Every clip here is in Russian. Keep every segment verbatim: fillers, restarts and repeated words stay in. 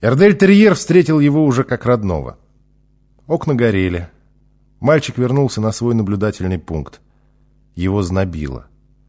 Эрдель-терьер встретил его уже как родного. Окна горели. Мальчик вернулся на свой наблюдательный пункт. Его знобило.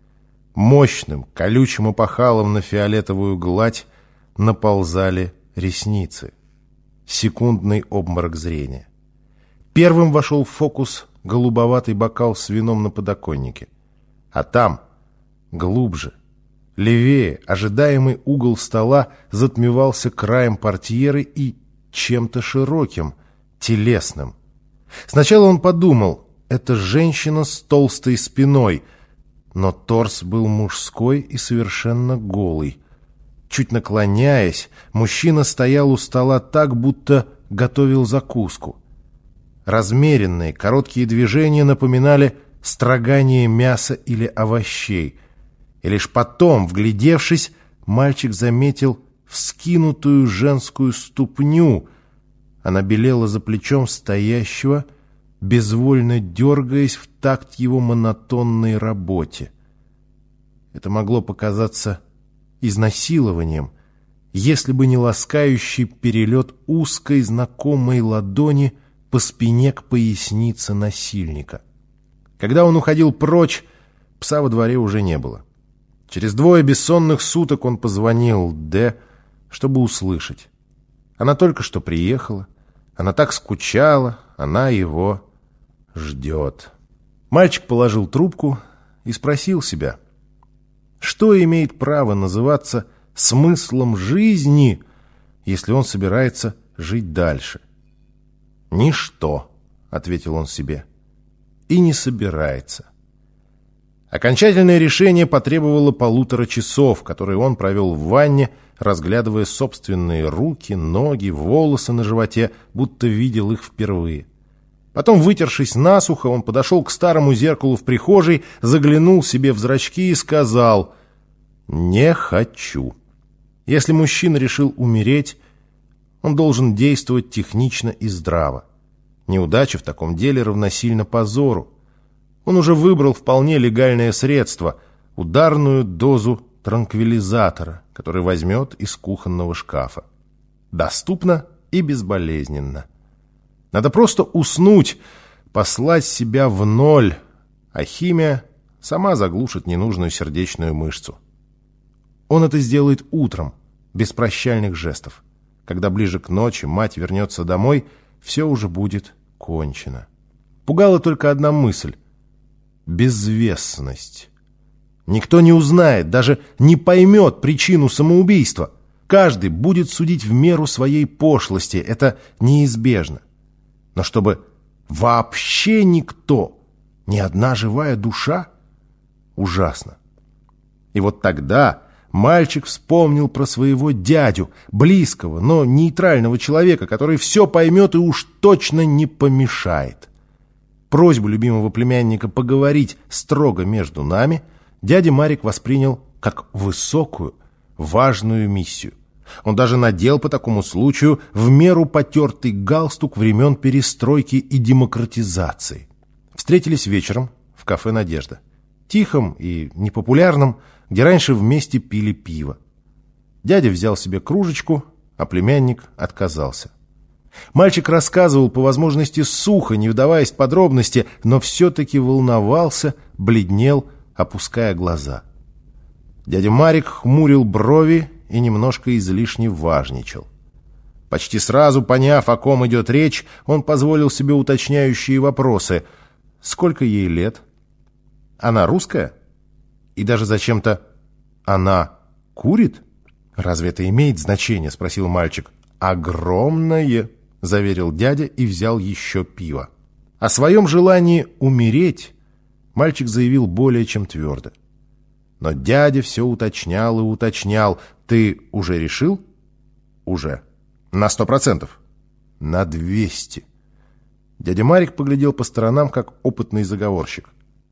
Мощным, колючим опахалом на фиолетовую гладь наползали ресницы. Секундный обморок зрения. Первым вошел в фокус голубоватый бокал с вином на подоконнике. А там, глубже, левее, ожидаемый угол стола затмевался краем портьеры и чем-то широким, телесным. Сначала он подумал, это женщина с толстой спиной, но торс был мужской и совершенно голый. Чуть наклоняясь, мужчина стоял у стола так, будто готовил закуску. Размеренные, короткие движения напоминали строгание мяса или овощей. И лишь потом, вглядевшись, мальчик заметил вскинутую женскую ступню. Она белела за плечом стоящего, безвольно дергаясь в такт его монотонной работе. Это могло показаться изнасилованием, если бы не ласкающий перелет узкой знакомой ладони по спине к пояснице насильника. Когда он уходил прочь, пса во дворе уже не было. Через двое бессонных суток он позвонил Д, чтобы услышать. Она только что приехала, она так скучала, она его ждет. Мальчик положил трубку и спросил себя, что имеет право называться смыслом жизни, если он собирается жить дальше. «Ничто», — ответил он себе, — «и не собирается». Окончательное решение потребовало полутора часов, которые он провел в ванне, разглядывая собственные руки, ноги, волосы на животе, будто видел их впервые. Потом, вытершись насухо, он подошел к старому зеркалу в прихожей, заглянул себе в зрачки и сказал «Не хочу». Если мужчина решил умереть, он должен действовать технично и здраво. Неудача в таком деле равносильна позору. Он уже выбрал вполне легальное средство – ударную дозу транквилизатора, который возьмет из кухонного шкафа. Доступно и безболезненно. Надо просто уснуть, послать себя в ноль, а химия сама заглушит ненужную сердечную мышцу. Он это сделает утром, без прощальных жестов. Когда ближе к ночи мать вернется домой, все уже будет кончено. Пугала только одна мысль – безвестность. Никто не узнает, даже не поймет причину самоубийства. Каждый будет судить в меру своей пошлости, это неизбежно. Но чтобы вообще никто, ни одна живая душа – ужасно. И вот тогда мальчик вспомнил про своего дядю, близкого, но нейтрального человека, который все поймет и уж точно не помешает. Просьбу любимого племянника поговорить строго между нами дядя Марик воспринял как высокую, важную миссию. Он даже надел по такому случаю в меру потертый галстук времен перестройки и демократизации. Встретились вечером в кафе «Надежда». Тихом и непопулярном, где раньше вместе пили пиво. Дядя взял себе кружечку, а племянник отказался. Мальчик рассказывал по возможности сухо, не вдаваясь в подробности, но все-таки волновался, бледнел, опуская глаза. Дядя Марик хмурил брови и немножко излишне важничал. Почти сразу поняв, о ком идет речь, он позволил себе уточняющие вопросы. Сколько ей лет? Она русская? И даже зачем-то она курит? Разве это имеет значение? Спросил мальчик. Огромное, заверил дядя и взял еще пиво. О своем желании умереть мальчик заявил более чем твердо. Но дядя все уточнял и уточнял. Ты уже решил? Уже. На сто процентов. На двести. Дядя Марик поглядел по сторонам, как опытный заговорщик.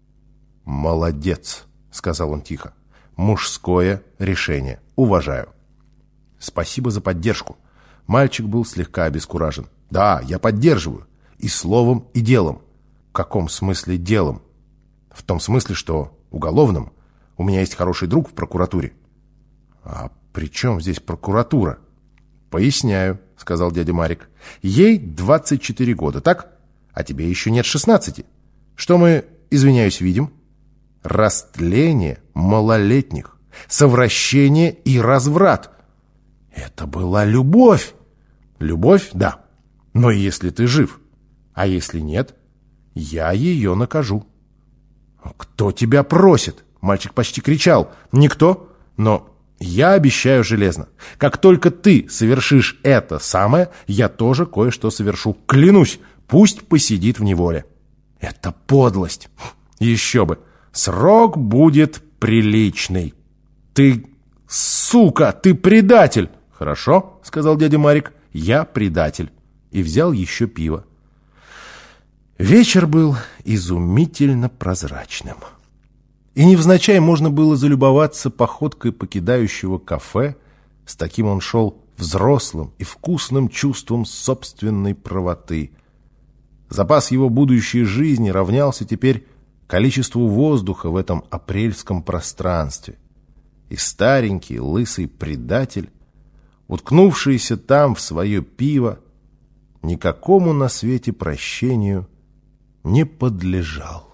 «Молодец», — сказал он тихо. «Мужское решение. Уважаю». «Спасибо за поддержку». Мальчик был слегка обескуражен. «Да, я поддерживаю. И словом, и делом». «В каком смысле делом?» «В том смысле, что уголовным. У меня есть хороший друг в прокуратуре». «А при чем здесь прокуратура?» «Поясняю», — сказал дядя Марик. «Ей двадцать четыре года, так? А тебе еще нет шестнадцати. Что мы, извиняюсь, видим? Растление малолетних, совращение и разврат. Это была любовь. Любовь, да. Но если ты жив, а если нет, я ее накажу». «Кто тебя просит?» — мальчик почти кричал. «Никто, но я обещаю железно. Как только ты совершишь это самое, я тоже кое-что совершу. Клянусь, пусть посидит в неволе». «Это подлость». «Еще бы. Срок будет приличный». «Ты, сука, ты предатель!» «Хорошо», — сказал дядя Марик, — «я предатель». И взял еще пиво. Вечер был изумительно прозрачным. И невзначай можно было залюбоваться походкой покидающего кафе. С таким он шел взрослым и вкусным чувством собственной правоты. Запас его будущей жизни равнялся теперь количеству воздуха в этом апрельском пространстве. И старенький лысый предатель, уткнувшийся там в свое пиво, никакому на свете прощению не подлежал.